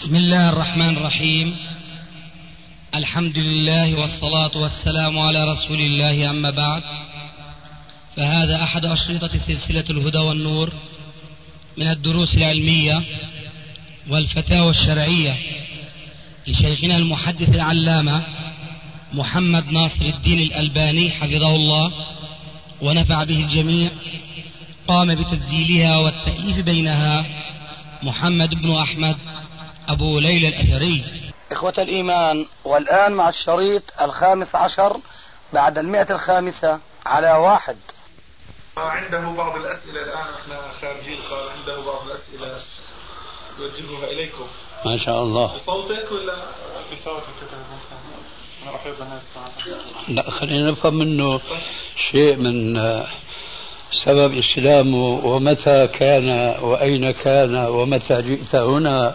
بسم الله الرحمن الرحيم. الحمد لله والصلاة والسلام على رسول الله، أما بعد، فهذا أحد أشرطة سلسلة الهدى والنور من الدروس العلمية والفتاوى الشرعية لشيخنا المحدث العلامة محمد ناصر الدين الألباني حفظه الله ونفع به الجميع. قام بتسجيلها والتأليف بينها محمد بن أحمد أبو ليلى الأثري. إخوة الإيمان، والآن مع الشريط 15 بعد 105 على 1. عنده بعض الأسئلة الآن، احنا خارجين، قال عنده بعض الأسئلة يوجهها إليكم. ما شاء الله. بصوتك ولا بصوتك؟ أنا أحب أن أسمع. لا، خلينا نفهم منه شيء من سبب إسلامه، ومتى كان وأين كان ومتى جئت هنا.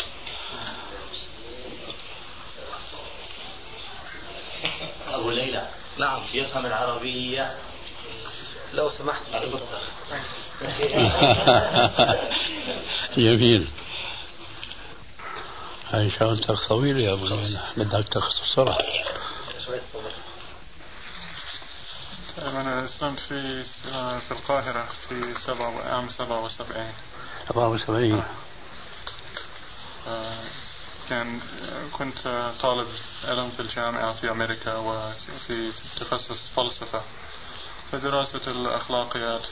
أبو ليلى، نعم، يفهم العربية لو سمحت. جميل. هاي شغلتك طويلة يا أبو ليلى، بدك تختصرها. أنا أسلمت في القاهرة في عام 77. 77. كنت طالب علم في الجامعة في أمريكا وفي تخصص فلسفة. فدراسة الأخلاقيات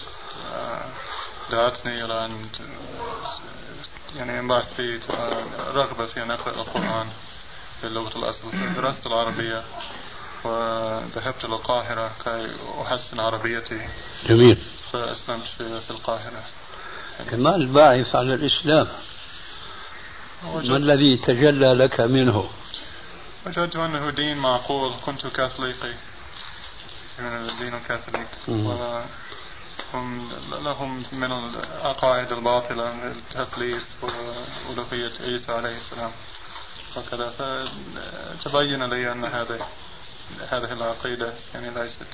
دعتني إلى أن انبعث في رغبة في أن أقرأ القرآن باللغة الأصل، درست العربية وذهبت إلى القاهرة كي أحسن عربيتي. جميل. فأسلمت في القاهرة. ما الباعث على الإسلام؟ ما الذي تجلى لك منه؟ وجدت أنه دين معقول. كنت كاثوليقي من الدين الكاثوليك، وهم لهم من العقائد الباطلة التثليث وألوهية عيسى عليه السلام وكذا. فتبين لي أن هذه العقيدة ليست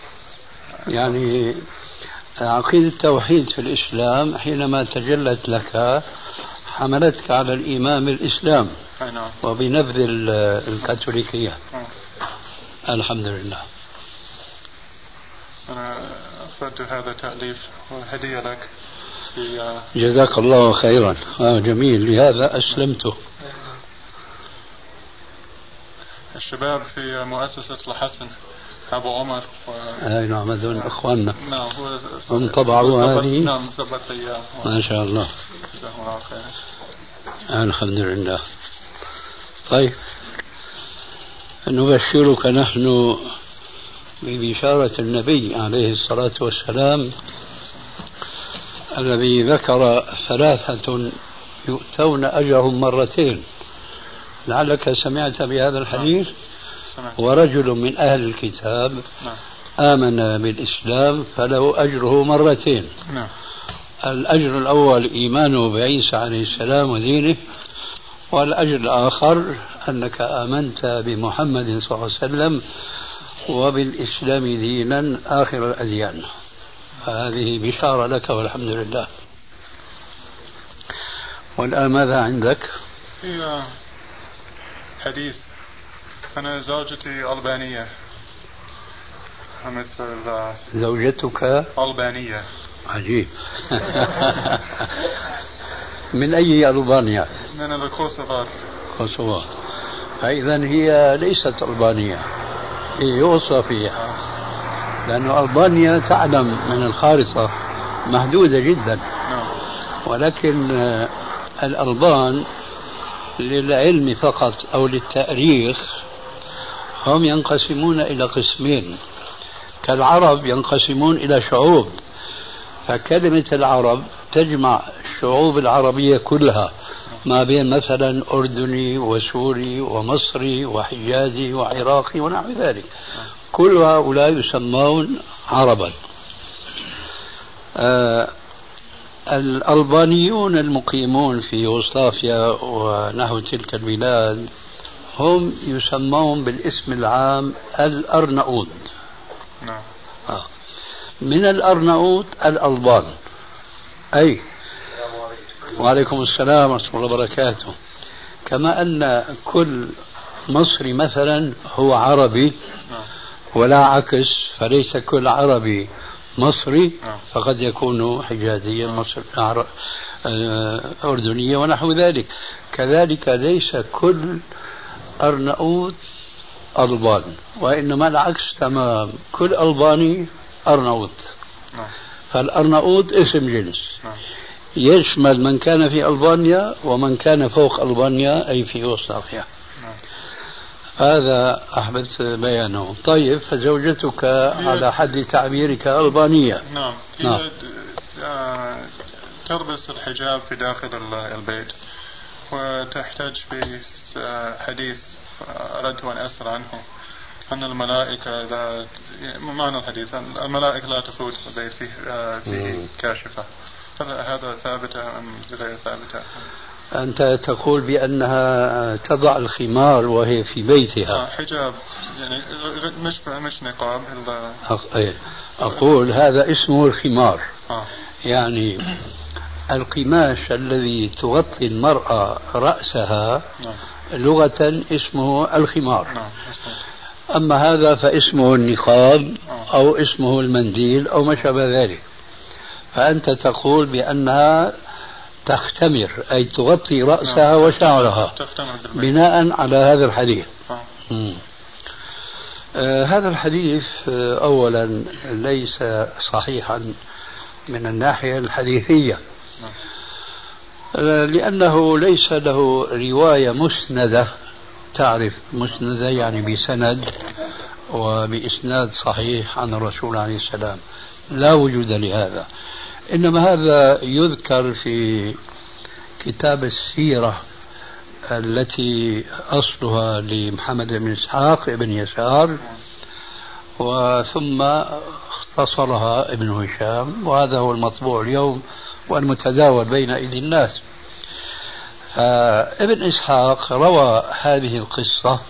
عقيدة التوحيد في الإسلام حينما تجلت لك حملتك على الإيمان بالإسلام وبنبذ الكاثوليكية. الحمد لله. أنا أخذت هذا تأليف وهدية لك. جزاك الله خيرا. جميل، لهذا أسلمته. الشباب في مؤسسة الحسن أبو عمر نعم، هذول أخواننا. نعم، هم طبعوا هذه. نعم، زبط إياه. ما شاء الله. جزاهم الله خير. الحمد لله. طيب، نبشرك نحن ببشارة النبي عليه الصلاة والسلام الذي ذكر 3 يؤتون أجرهم مرتين. لعلك سمعت بهذا الحديث. ورجل من أهل الكتاب آمن بالإسلام فله أجره مرتين. الأجر الأول إيمانه بعيسى عليه السلام ودينه، والأجر الآخر أنك آمنت بمحمد صلى الله عليه وسلم وبالإسلام دينا آخر الأديان. هذه بشارة لك والحمد لله. والآن ماذا عندك؟ في حديث. أنا زوجتي ألبانية مثل زوجتك ألبانية. عجيب. من أي ألبانيا؟ من الكوسوفار. كوسوفار. فإذا هي ليست ألبانية، هي يوصى فيها، لأن ألبانيا تعلم من الخارطة محدودة جدا. ولكن الألبان للعلم فقط أو للتاريخ هم ينقسمون إلى قسمين، كالعرب ينقسمون إلى شعوب. فكلمة العرب تجمع الشعوب العربية كلها، ما بين مثلا أردني وسوري ومصري وحجازي وعراقي ونحو ذلك. كل هؤلاء يسمون عربا. الألبانيون المقيمون في يوغوسلافيا ونحو تلك البلاد هم يسمون بالاسم العام الأرناؤوط. من الأرناؤوط الألبان. أي وعليكم السلام ورحمة الله وبركاته. كما أن كل مصري مثلا هو عربي ولا عكس، فليس كل عربي مصري، فقد يكون حجازيا مصر أردنيا ونحو ذلك. كذلك ليس كل أرنؤوط ألبان، وإنما العكس تمام، كل ألباني أرنؤوط. فالأرنؤوط اسم جنس يشمل من كان في ألبانيا ومن كان فوق ألبانيا أي في يوغوسلافيا. هذا أحببت بيانه. طيب، فزوجتك على حد تعبيرك ألبانية. نعم. تلبس الحجاب في داخل البيت، وتحتاج في حديث أردت أن أسأل عنه، أن الملائكة لا، معنى الحديث الملائكة لا تفوت البيت فيه كاشفة، هذا ثابتة أم غير ثابتة؟ أنت تقول بأنها تضع الخمار وهي في بيتها. حجاب يعني مش نقاب. أقول هذا اسمه الخمار. يعني القماش الذي تغطي المرأة رأسها لغة اسمه الخمار. أما هذا فاسمه النقاب أو اسمه المنديل أو ما شابه ذلك. فأنت تقول بأنها تختمر، أي تغطي رأسها وشعرها بناء على هذا الحديث. هذا الحديث أولا ليس صحيحا من الناحية الحديثية، لأنه ليس له رواية مسندة. تعرف مسندة يعني بسند وبإسناد صحيح عن الرسول عليه السلام، لا وجود لهذا. إنما هذا يذكر في كتاب السيرة التي أصلها لمحمد بن إسحاق بن يسار، وثم اختصرها ابن هشام، وهذا هو المطبوع اليوم والمتداول بين أيدي الناس. ابن إسحاق روى هذه القصة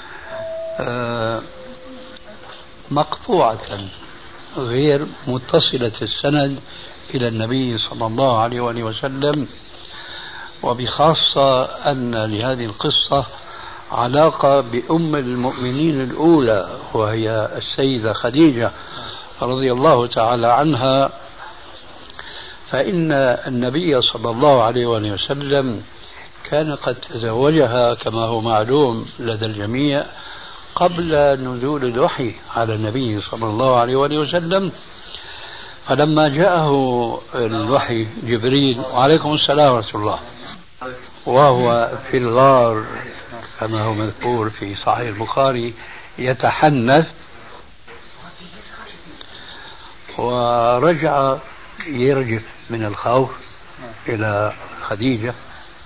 مقطوعة غير متصلة السند إلى النبي صلى الله عليه وآله وسلم، وبخاصة أن لهذه القصة علاقة بأم المؤمنين الأولى وهي السيدة خديجة رضي الله تعالى عنها. فإن النبي صلى الله عليه وآله وسلم كان قد تزوجها كما هو معلوم لدى الجميع قبل نزول الوحي على النبي صلى الله عليه وآله وسلم. فلما جاءه الوحي جبريل، وعليكم السلام ورحمة الله، وهو في الغار كما هو مذكور في صحيح البخاري يتحنث، ورجع يرجف من الخوف إلى خديجة،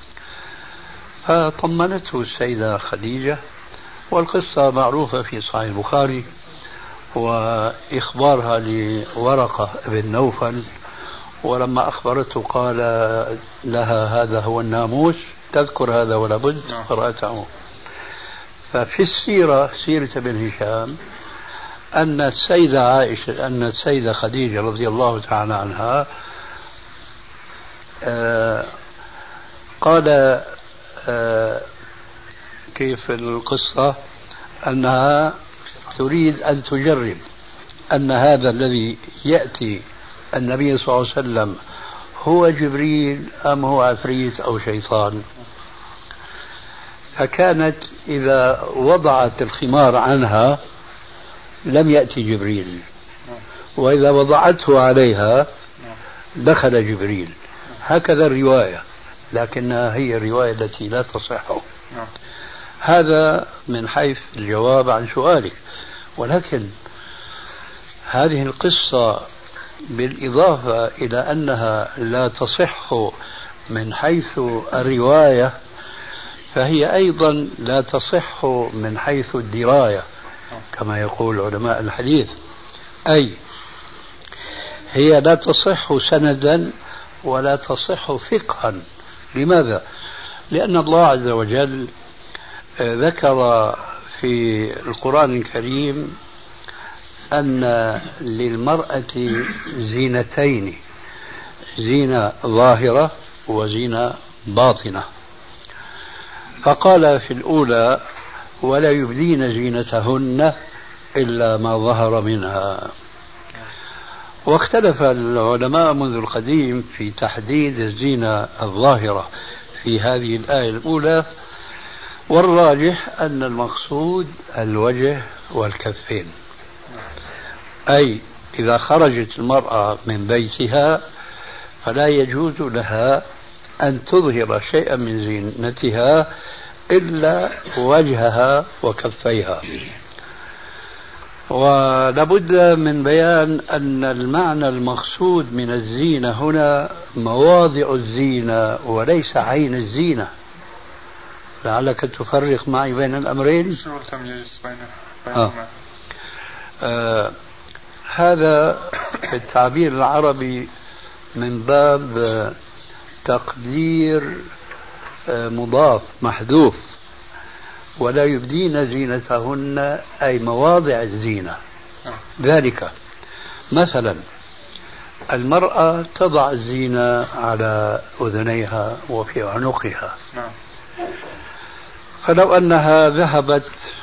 فطمنته السيدة خديجة، والقصة معروفة في صحيح البخاري، وإخبارها لورقة بن نوفل، ولما أخبرته قال لها هذا هو الناموس، تذكر هذا ولا بد، قرأته. ففي السيرة سيرة ابن هشام أن السيدة عائشة، أن السيدة خديجة رضي الله تعالى عنها قال كيف القصة، أنها تريد أن تجرب أن هذا الذي يأتي النبي صلى الله عليه وسلم هو جبريل أم هو عفريت أو شيطان. فكانت إذا وضعت الخمار عنها لم يأتي جبريل، وإذا وضعته عليها دخل جبريل. هكذا الرواية، لكنها هي الرواية التي لا تصح. هذا من حيث الجواب عن سؤالك. ولكن هذه القصة بالإضافة إلى أنها لا تصح من حيث الرواية، فهي أيضا لا تصح من حيث الدراية كما يقول علماء الحديث. أي هي لا تصح سندا ولا تصح فقها. لماذا؟ لأن الله عز وجل ذكر في القرآن الكريم أن للمرأة زينتين، زينة ظاهرة وزينة باطنة. فقال في الأولى ولا يبدين زينتهن إلا ما ظهر منها. واختلف العلماء منذ القديم في تحديد الزينة الظاهرة في هذه الآية الأولى، والراجح أن المقصود الوجه والكفين، أي إذا خرجت المرأة من بيتها فلا يجوز لها أن تظهر شيئا من زينتها إلا وجهها وكفيها. ولابد من بيان أن المعنى المقصود من الزينة هنا مواضع الزينة وليس عين الزينة. لعلك تفرق معي بين الأمرين. شو التمييز بينهما؟ هذا التعبير العربي من باب تقدير مضاف محذوف، ولا يبدين زينتهن أي مواضع الزينة. ذلك مثلا المرأة تضع الزينة على أذنيها وفي عنقها، فلو أنها ذهبت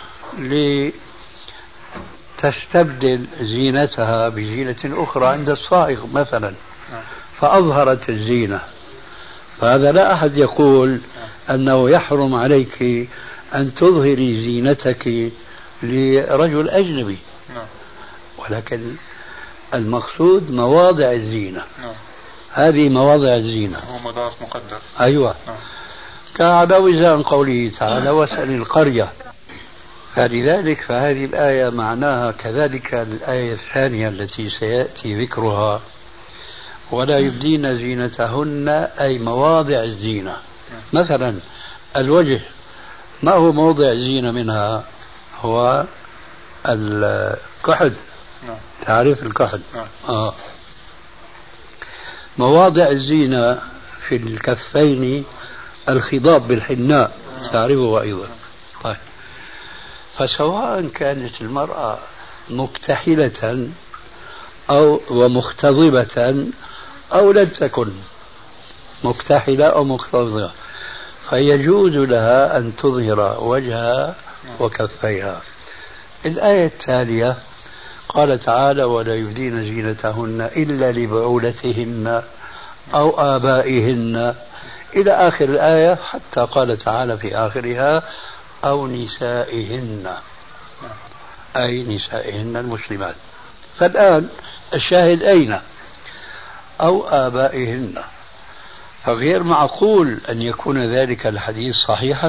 لتستبدل زينتها بزينة أخرى عند الصائغ مثلا فأظهرت الزينة، فهذا لا أحد يقول أنه يحرم عليك أن تظهري زينتك لرجل أجنبي، ولكن المقصود مواضع الزينة. هذه مواضع الزينة، هو مضاف مقدر. أيوة. كعلى وزان قوله تعالى واسأل القرية. فلذلك فهذه الآية معناها كذلك الآية الثانية التي سيأتي ذكرها ولا يبدين زينتهن أي مواضع الزينة. مثلا الوجه، ما هو موضع الزينة منها؟ هو الكحل. تعرف الكحل؟ مواضع الزينة في الكفين الخضاب بالحناء، تعرفه أيضا. طيب، فسواء كانت المرأة مكتحلة أو ومختضبة أو لم تكن مكتحلة أو مختضبة فيجوز لها أن تظهر وجهها وكفيها. الآية التالية قال تعالى ولا يبدين زينتهن إلا لبعولتهن أو آبائهن إلى آخر الآية، حتى قال تعالى في آخرها أو نسائهن، أي نسائهن المسلمات. فالآن الشاهد أين؟ أو آبائهن. فغير معقول أن يكون ذلك الحديث صحيحا،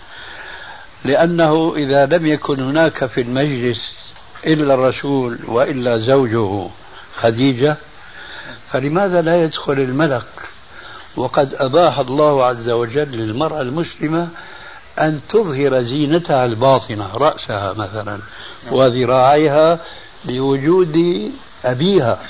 لأنه إذا لم يكن هناك في المجلس إلا الرسول وإلا زوجه خديجة فلماذا لا يدخل الملك؟ وقد أباح الله عز وجل للمرأة المسلمة أن تظهر زينتها الباطنة، رأسها مثلا وذراعيها بوجود أبيها.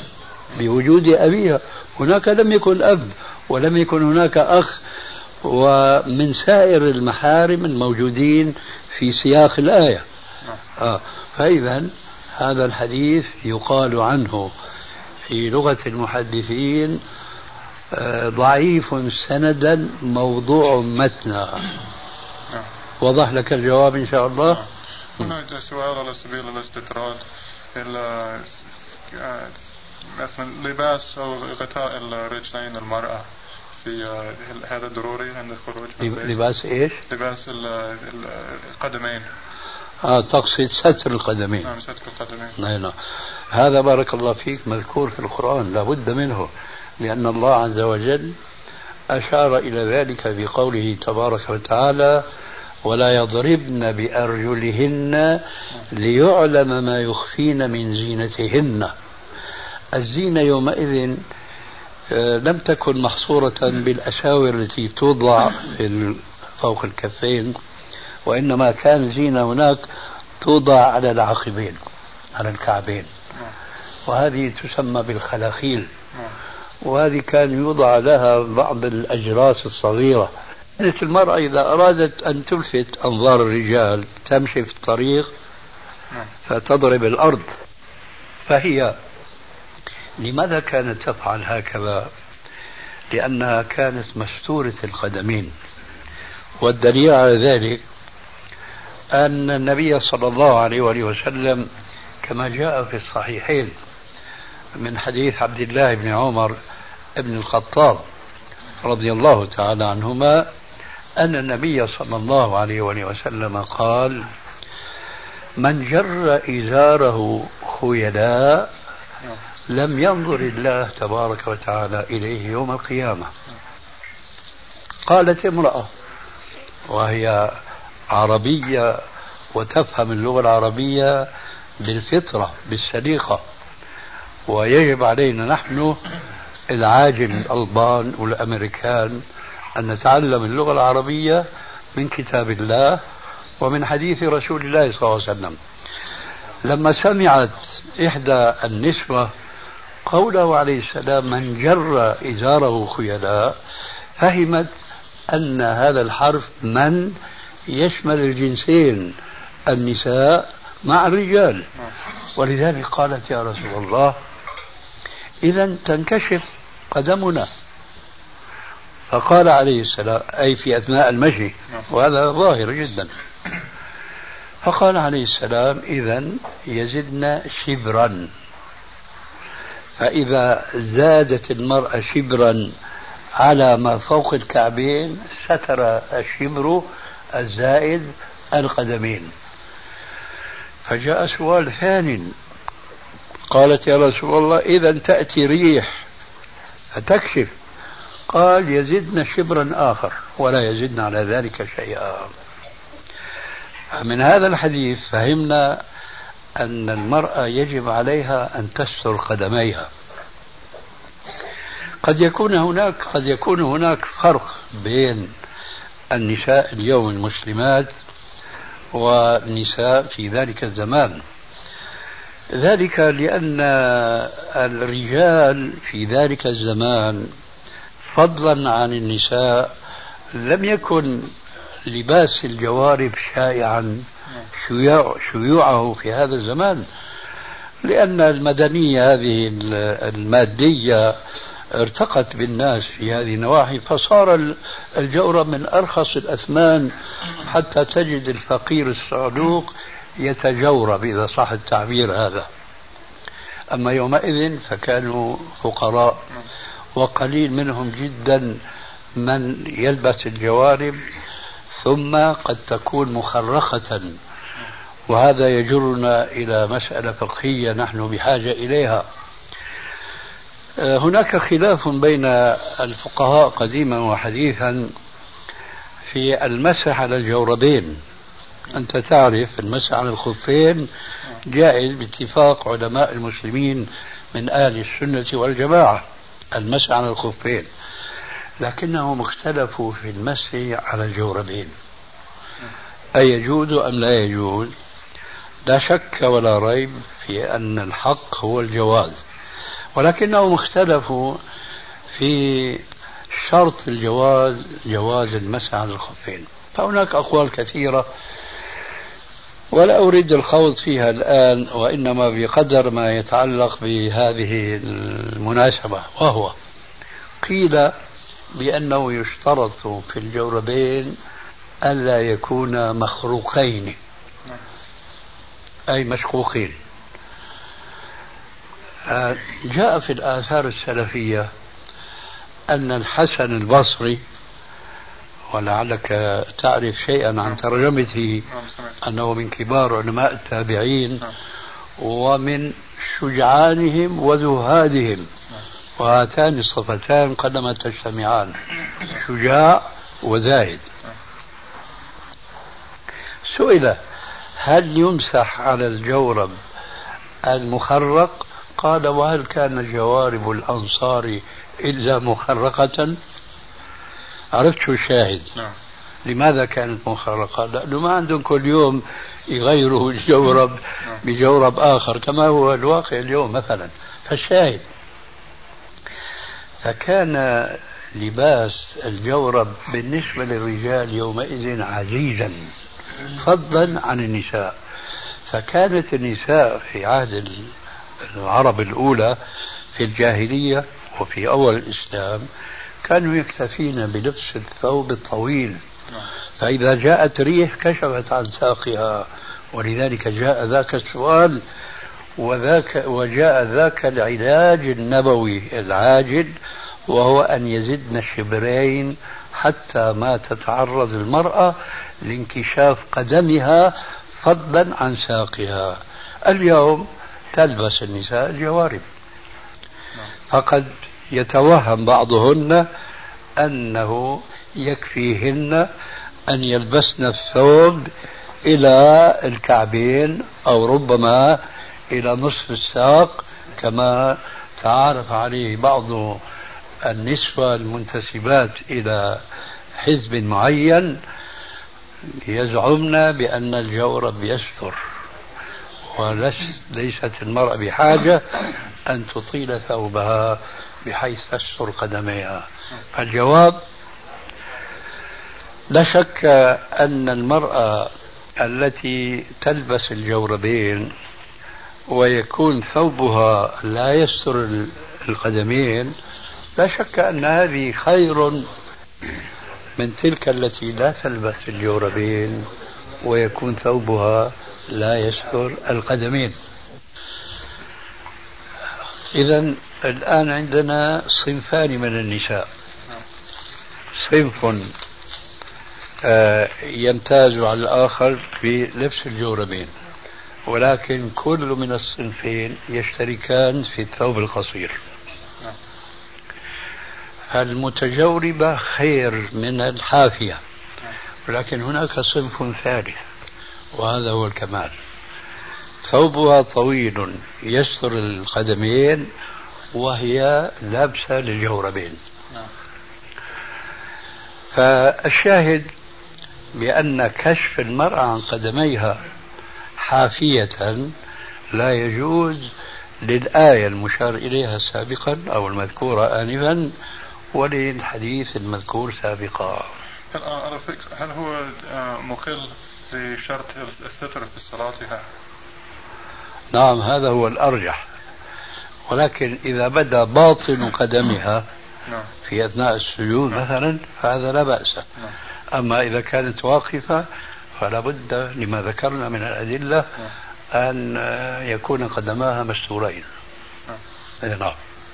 هناك لم يكن أب ولم يكن هناك أخ ومن سائر المحارم الموجودين في سياق الآية. فإذا هذا الحديث يقال عنه في لغة المحدثين ضعيف سندا موضوع متنا. وضح لك الجواب إن شاء الله. هناك سؤال على سبيل الاستطراد، مثلا لباس أو غطاء الرجلين المرأة في هذا ضروري عند الخروج من البيت؟ لباس إيش؟ لباس القدمين. تقصد ستر القدمين. نعم، ستر القدمين. نعم. هذا بارك الله فيك مذكور في القرآن، لا بد منه، لأن الله عز وجل أشار إلى ذلك بقوله تبارك وتعالى ولا يضربن بأرجلهن ليعلم ما يخفين من زينتهن. الزينة يومئذ لم تكن محصورة بالأساور التي توضع فوق الكفين، وإنما كان زينة هناك توضع على العقبين، على الكعبين، وهذه تسمى بالخلاخيل، وهذه كان يوضع لها بعض الأجراس الصغيرة. كانت المرأة إذا أرادت أن تلفت أنظار الرجال تمشي في الطريق فتضرب الأرض. فهي لماذا كانت تفعل هكذا؟ لأنها كانت مستورة القدمين، والدليل على ذلك أن النبي صلى الله عليه وآله وسلم كما جاء في الصحيحين من حديث عبد الله بن عمر بن الخطاب رضي الله تعالى عنهما أن النبي صلى الله عليه وآله وسلم قال: من جر إزاره خيلاء لم ينظر الله تبارك وتعالى إليه يوم القيامة. قالت امرأة وهي عربية وتفهم اللغة العربية بالفطرة بالسليقة، ويجب علينا نحن العاجم الألبان والأمريكان أن نتعلم اللغة العربية من كتاب الله ومن حديث رسول الله صلى الله عليه وسلم. لما سمعت إحدى النسوة قوله عليه السلام: من جر إزاره خيلاء، فهمت أن هذا الحرف من يشمل الجنسين النساء مع الرجال، ولذلك قالت: يا رسول الله إذا تنكشف قدمنا. فقال عليه السلام، أي في أثناء المشي، وهذا ظاهر جدا، فقال عليه السلام: إذا يزدنا شبرا، فإذا زادت المرأة شبرا على ما فوق الكعبين ستر الشبر الزائد القدمين. فجاء سؤال ثاني، قالت: يا رسول الله إذا تأتي ريح فتكشف. قال: يزدنا شبرا آخر ولا يزدنا على ذلك شيئا. من هذا الحديث فهمنا أن المرأة يجب عليها أن تستر قدميها. قد يكون هناك فرق بين النساء اليوم المسلمات والنساء في ذلك الزمان، ذلك لأن الرجال في ذلك الزمان فضلا عن النساء لم يكن لباس الجوارب شائعا شيوعه في هذا الزمان، لأن المدنية هذه المادية ارتقت بالناس في هذه النواحي، فصار الجورب من أرخص الأثمان حتى تجد الفقير الصعلوك يتجورب إذا صح التعبير هذا. أما يومئذ فكانوا فقراء، وقليل منهم جدا من يلبس الجوارب، ثم قد تكون مخرخة، وهذا يجرنا إلى مسألة فقهية نحن بحاجة إليها. هناك خلاف بين الفقهاء قديما وحديثا في المسح على الجوربين. أنت تعرف المسح على الخفين جائز باتفاق علماء المسلمين من أهل السنة والجماعة، المسح على الخفين، لكنهم اختلفوا في المسح على الجوربين، أيجوز أم لا يجوز؟ لا شك ولا ريب في أن الحق هو الجواز، ولكنهم اختلفوا في شرط الجواز، جواز المسح على الخفين. فهناك أقوال كثيرة ولا أريد الخوض فيها الآن، وإنما بقدر ما يتعلق بهذه المناسبة، وهو قيل بأنه يشترط في الجوربين ألا يكون مخروقين أي مشقوقين. جاء في الآثار السلفية أن الحسن البصري، ولعلك تعرف شيئا عن ترجمته، أنه من كبار علماء التابعين ومن شجعانهم وزهادهم، وهاتان الصفتان قدما تجتمعان، شجاع وزاهد. سئل: هل يمسح على الجورب المخرق؟ قال: وهل كان جوارب الأنصار إلا مخرقة؟ عرفت شو الشاهد؟ لماذا كانت مخرقة؟ لأنه ما عندهم كل يوم يغيروا الجورب بجورب آخر كما هو الواقع اليوم مثلا. فالشاهد، فكان لباس الجورب بالنسبة للرجال يومئذ عزيزا فضلا عن النساء. فكانت النساء في عهد العرب الأولى في الجاهلية وفي أول الإسلام كانوا يكتفين بلبس الثوب الطويل، فإذا جاءت ريح كشفت عن ساقها، ولذلك جاء ذاك السؤال وجاء ذاك العلاج النبوي العاجل، وهو أن يزدن الشبرين حتى ما تتعرض المرأة لانكشاف قدمها فضلا عن ساقها. اليوم تلبس النساء الجوارب، فقد يتوهم بعضهن أنه يكفيهن أن يلبسن الثوب إلى الكعبين أو ربما إلى نصف الساق، كما تعارف عليه بعض النسوة المنتسبات إلى حزب معين، يزعمن بأن الجورب يستر، وليست المرأة بحاجة أن تطيل ثوبها بحيث تستر قدميها. الجواب: لا شك أن المرأة التي تلبس الجوربين ويكون ثوبها لا يستر القدمين، لا شك أن هذه خير من تلك التي لا تلبس الجوربين ويكون ثوبها لا يستر القدمين. إذن الآن عندنا صنفان من النساء: صنف يمتاز على الآخر بلبس الجوربين، ولكن كل من الصنفين يشتركان في الثوب القصير. المتجوربة خير من الحافية، ولكن هناك صنف ثالث وهذا هو الكمال: ثوبها طويل يستر القدمين وهي لابسة للجوربين. فالشاهد بأن كشف المرأة عن قدميها حافية لا يجوز للآية المشار إليها سابقا أو المذكورة آنفا وللحديث المذكور سابقا. هل هو مخل لشرط الستر في صلاتها؟ نعم، هذا هو الأرجح، ولكن إذا بدا باطن قدمها في أثناء السجود مثلا فهذا لا بأس. أما إذا كانت واقفة فلا بد لما ذكرنا من الأدلة أن يكون قدماها مستورين. نعم.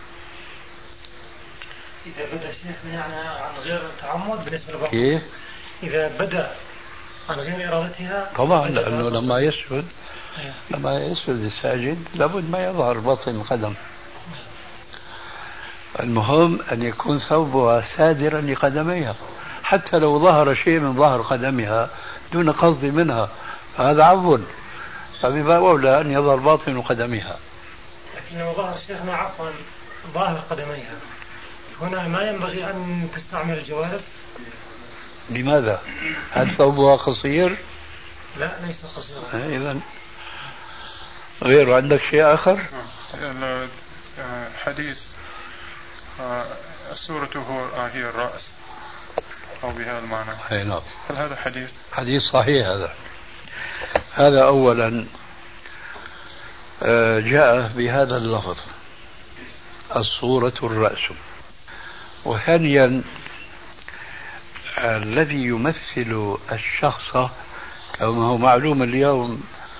إذا بدأ شيخنا يعني عن غير تعمد بالنسبة لبعض، كيف؟ إذا بدأ عن غير إرادتها طبعا، لأنه لما يسجد الساجد لابد ما يظهر بطن القدم. المهم أن يكون ثوبها سادرا لقدميها، حتى لو ظهر شيء من ظهر قدمها دون قصد منها فهذا عفو، فبما أولى أن يظهر باطن قدمها. لكن لو ظهر شيخنا عفوا ظاهر قدميها، هنا ما ينبغي أن تستعمل الجوارب. لماذا؟ هل ثوبها قصير؟ لا، ليس قصيرا. إذن غير عندك شيء آخر؟ حديث السورة هي الرأس أو بهذا المعنى. نعم. هل هذا حديث صحيح؟ هذا أولا جاء بهذا اللفظ الصورة الرأس، وثانيا الذي يمثل الشخص كما هو معلوم اليوم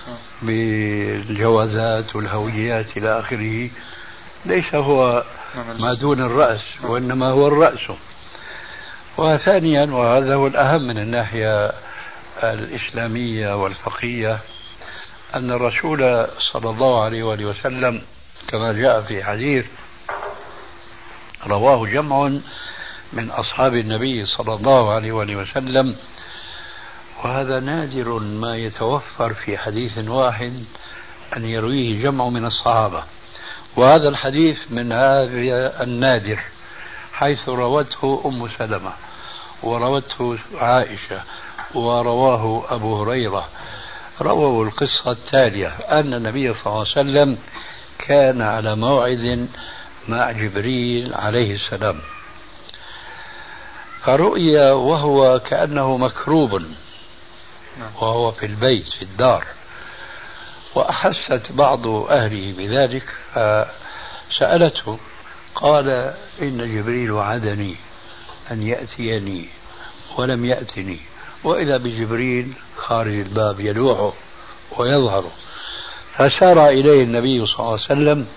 بالجوازات والهويات إلى آخره ليس هو ما دون الرأس وإنما هو الرأس. وثانيا وهذا هو الأهم من الناحية الإسلامية والفقهية أن الرسول صلى الله عليه وآله وسلم كما جاء في حديث رواه جمع من أصحاب النبي صلى الله عليه وآله وسلم، وهذا نادر ما يتوفر في حديث واحد أن يرويه جمع من الصحابة، وهذا الحديث من هذا النادر، حيث روته أم سلمة وروته عائشة ورواه أبو هريرة. رووا القصة التالية: أن النبي صلى الله عليه وسلم كان على موعد مع جبريل عليه السلام، فرؤي وهو كأنه مكروب وهو في البيت في الدار، وأحست بعض أهله بذلك فسألته، قال: إن جبريل وعدني أن يأتيني ولم يأتني وإذا بجبريل خارج الباب يلوحه ويظهر. فسار إليه النبي صلى الله عليه وسلم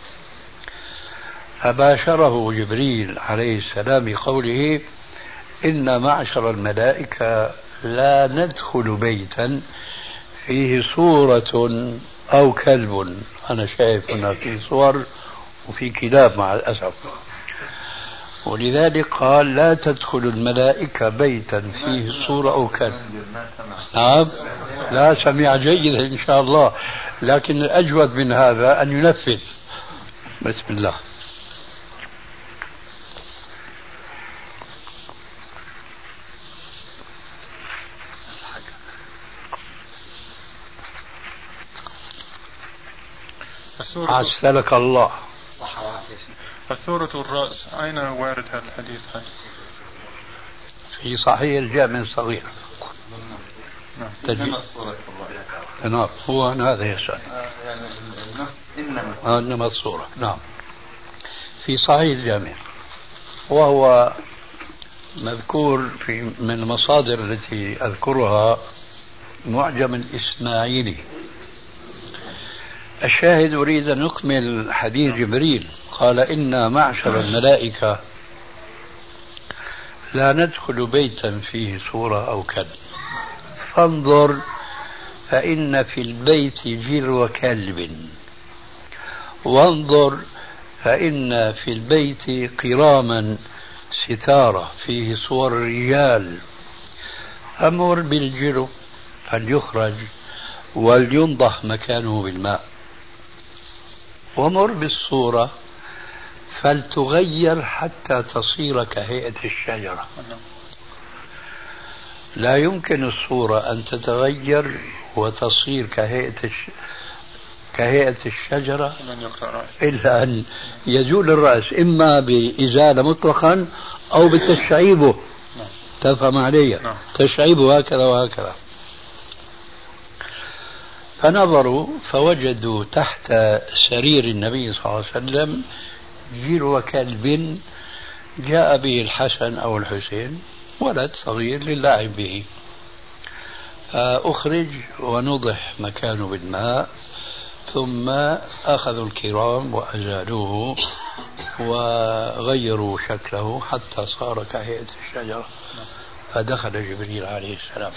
فباشره جبريل عليه السلام بقوله: إن معشر الملائكة لا ندخل بيتا فيه صورة أو كلب. أنا شايف هنا في صور وفي كلاب مع الأسف، ولذلك قال: لا تدخل الملائكة بيتا فيه صورة أو كلب. نعم، لا سمع جيدا إن شاء الله، لكن الأجود من هذا أن ينفذ. بسم الله. عسلك الله. فسورة الرأس أين وارد هذا الحديث؟ في صحيح الجامع الصغير. نعم، هو هذا يسأل. إنما الصورة. نعم، في صحيح الجامع، وهو مذكور في من المصادر التي أذكرها معجم الإسماعيلي. الشاهد: أريد أن نكمل حديث جبريل. قال: إن معشر الملائكة لا ندخل بيتا فيه صورة أو كلب، فانظر فإن في البيت جلو كلب، وانظر فإن في البيت قراما ستارة فيه صور رجال، أمر بالجلو فليخرج ولينضح مكانه بالماء، ومر بالصورة فلتغير حتى تصير كهيئة الشجرة. لا يمكن الصورة أن تتغير وتصير كهيئة الشجرة إلا أن يزول الرأس، إما بإزالة مطلقا أو بتشعيبه. تفهم علي؟ تشعيبه هكذا وهكذا. فنظروا فوجدوا تحت سرير النبي صلى الله عليه وسلم جلو كلب جاء به الحسن أو الحسين، ولد صغير للعب به، فأخرج ونضح مكانه بالماء، ثم أخذوا الكرام وأزالوه وغيروا شكله حتى صار كهيئة الشجرة، فدخل جبريل عليه السلام.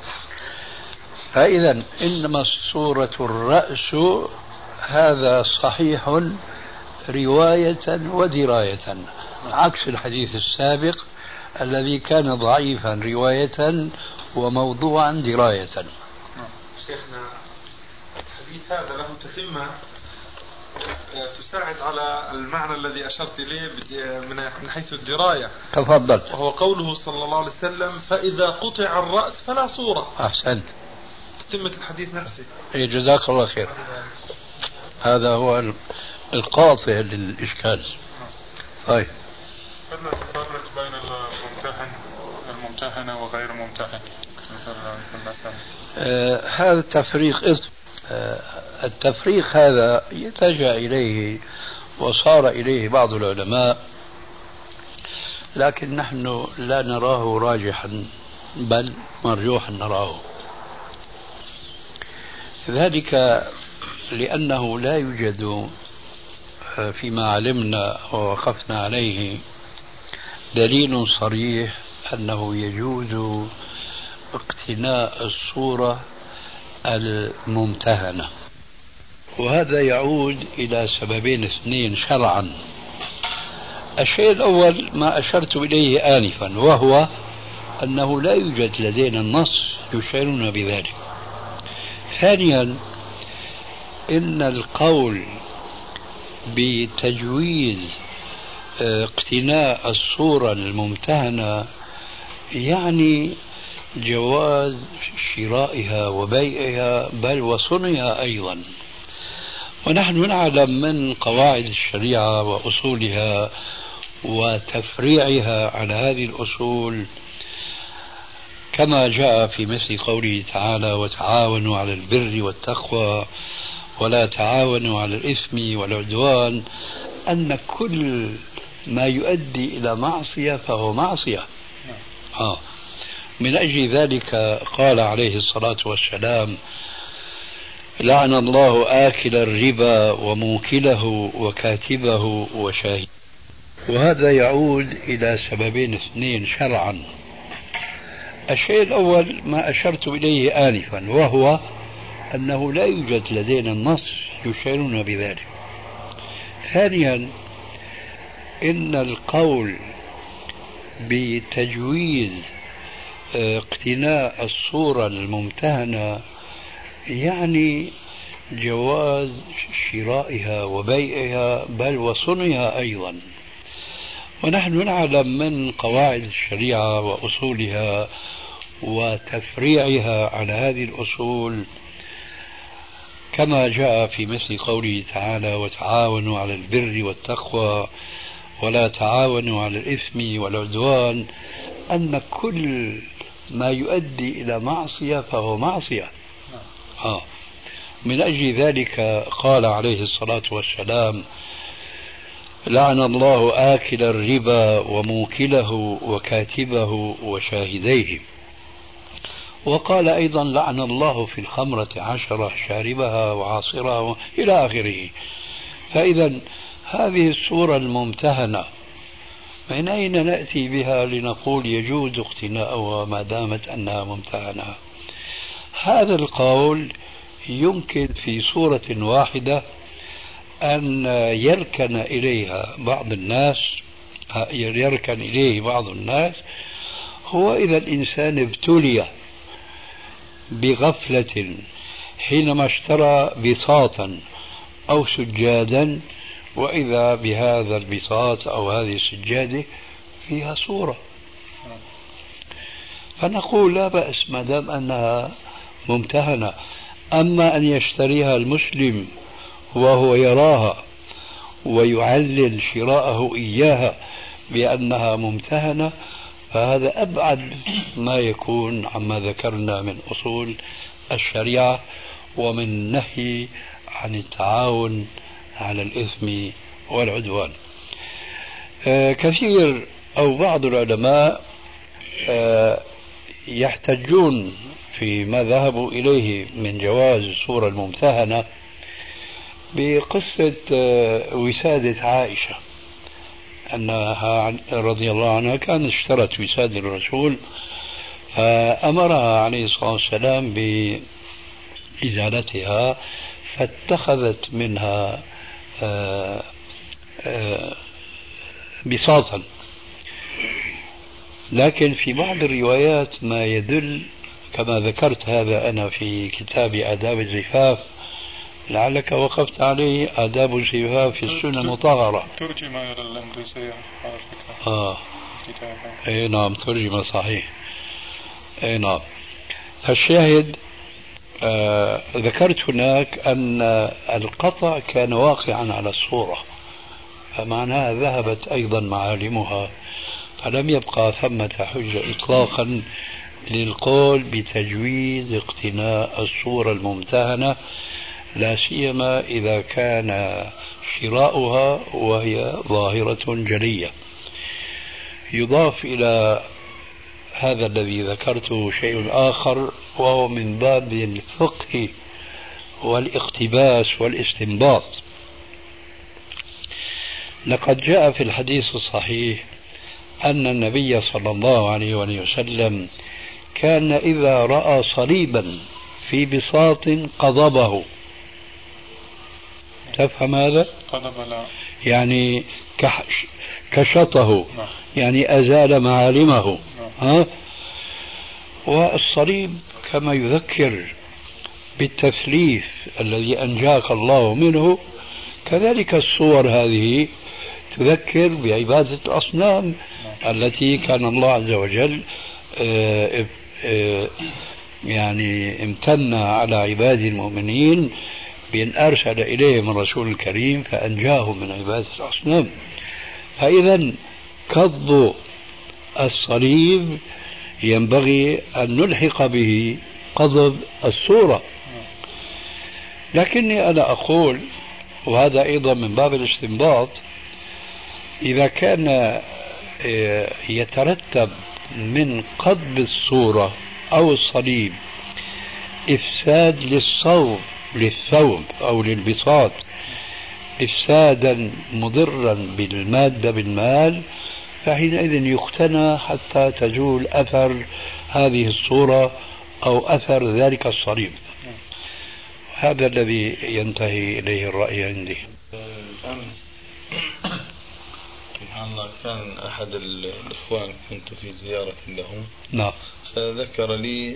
فإذا إنما صورة الرأس هذا صحيح رواية ودراية، عكس الحديث السابق الذي كان ضعيفا رواية وموضوعا دراية. شيخنا الحديث هذا له تتمة تساعد على المعنى الذي أشرت إليه من حيث الدراية. تفضل. وهو قوله صلى الله عليه وسلم: فإذا قطع الرأس فلا صورة. أحسنت. تتمة الحديث نفسه. جزاك الله خير. هذا هو القاطع للإشكال. طيب، قد نفرق بين الممتهن وغير الممتهن في المسألة. هذا التفريق التفريق هذا يلجأ إليه وصار إليه بعض العلماء، لكن نحن لا نراه راجحا بل مرجوحا نراه، ذلك لأنه لا يوجد فيما علمنا ووقفنا عليه دليل صريح أنه يجوز اقتناء الصورة الممتهنة، وهذا يعود إلى سببين اثنين شرعا. الشيء الأول ما أشرت إليه آنفا، وهو أنه لا يوجد لدينا النص يشيرون بذلك. ثانيا، إن القول بتجويز اقتناء الصورة الممتهنة يعني جواز شرائها وبيعها بل وصنعها أيضا، ونحن نعلم من قواعد الشريعة وأصولها وتفريعها على هذه الأصول كما جاء في مثل قوله تعالى: وتعاونوا على البر والتقوى ولا تعاونوا على الإثم والعدوان، أن كل ما يؤدي إلى معصية فهو معصية. من أجل ذلك قال عليه الصلاة والسلام: لعن الله آكل الربا وموكله وكاتبه وشاهده. وهذا يعود إلى سببين اثنين شرعا. الشيء الأول ما أشرت إليه آنفا، وهو أنه لا يوجد لدينا النص يشيرون بذلك. ثانيا، إن القول بتجويز اقتناء الصورة الممتهنة يعني جواز شرائها وبيعها بل وصنعها أيضا. ونحن نعلم من قواعد الشريعة وأصولها وتفريعها على هذه الأصول كما جاء في مثل قوله تعالى: وتعاونوا على البر والتقوى ولا تعاونوا على الإثم والعدوان، أن كل ما يؤدي إلى معصية فهو معصية. من أجل ذلك قال عليه الصلاة والسلام: لعن الله آكل الربا وموكله وكاتبه وشاهديه. وقال أيضا: لعن الله في الخمرة 10 شاربها وعاصرها إلى آخره. فإذا هذه الصورة الممتهنة من أين نأتي بها لنقول يجوز اقتناؤها ما دامت أنها ممتهنة؟ هذا القول يمكن في صورة واحدة أن يركن إليه بعض الناس، هو إذا الإنسان ابتلي بغفلة حينما اشترى بساطا أو سجادا، وإذا بهذا البساط أو هذه السجادة فيها صورة، فنقول لا بأس ما دام أنها ممتهنة. أما أن يشتريها المسلم وهو يراها ويعلل شراءه إياها بأنها ممتهنة، فهذا أبعد ما يكون عما ذكرنا من أصول الشريعة ومن النهي عن التعاون على الإثم والعدوان. كثير أو بعض العلماء يحتجون فيما ذهبوا إليه من جواز الصورة الممتهنة بقصة وسادة عائشة، أنها رضي الله عنها كانت اشترت وسادة الرسول فأمرها عليه الصلاة والسلام بإزالتها، فاتخذت منها بساطا. لكن في بعض الروايات ما يدل كما ذكرت هذا أنا في كتاب آداب الزفاف، لعلك وقفت عليه، آداب الزفاف في السنة المطهرة، ترجم إلى الإنجليزية أي نعم ترجم صحيح. أي نعم. الشاهد ذكرت هناك أن القطع كان واقعا على الصورة، فمعناها ذهبت أيضا معالمها، فلم يبقى ثمة حجة إطلاقا للقول بتجويز اقتناء الصورة الممتهنة، لا سيما إذا كان شراؤها وهي ظاهرة جلية. يضاف إلى هذا الذي ذكرته شيء آخر، وهو من باب الفقه والاقتباس والاستنباط. لقد جاء في الحديث الصحيح أن النبي صلى الله عليه وسلم كان إذا رأى صليبا في بساط قضبه. تفهم هذا؟ قضب لا. يعني كشطه، يعني أزال معالمه. والصليب كما يذكر بالتثليث الذي أنجاك الله منه، كذلك الصور هذه تذكر بعبادة الأصنام التي كان الله عز وجل يعني امتن على عباده المؤمنين بأن أرسل إليهم الرسول الكريم فأنجاهم من عبادة الأصنام. فإذا كض الصليب ينبغي أن نلحق به قضب الصورة. لكني أنا أقول، وهذا أيضا من باب الاستنباط، إذا كان يترتب من قضب الصورة أو الصليب إفساد للثوب أو للبساط إفسادا مضرا بالمادة بالمال، فحينئذ يقتنى حتى تزول أثر هذه الصورة أو أثر ذلك الصليب. هذا الذي ينتهي إليه الرأي عندي. أمس سبحان الله كان أحد الإخوان كنت في زيارة له، نعم، فذكر لي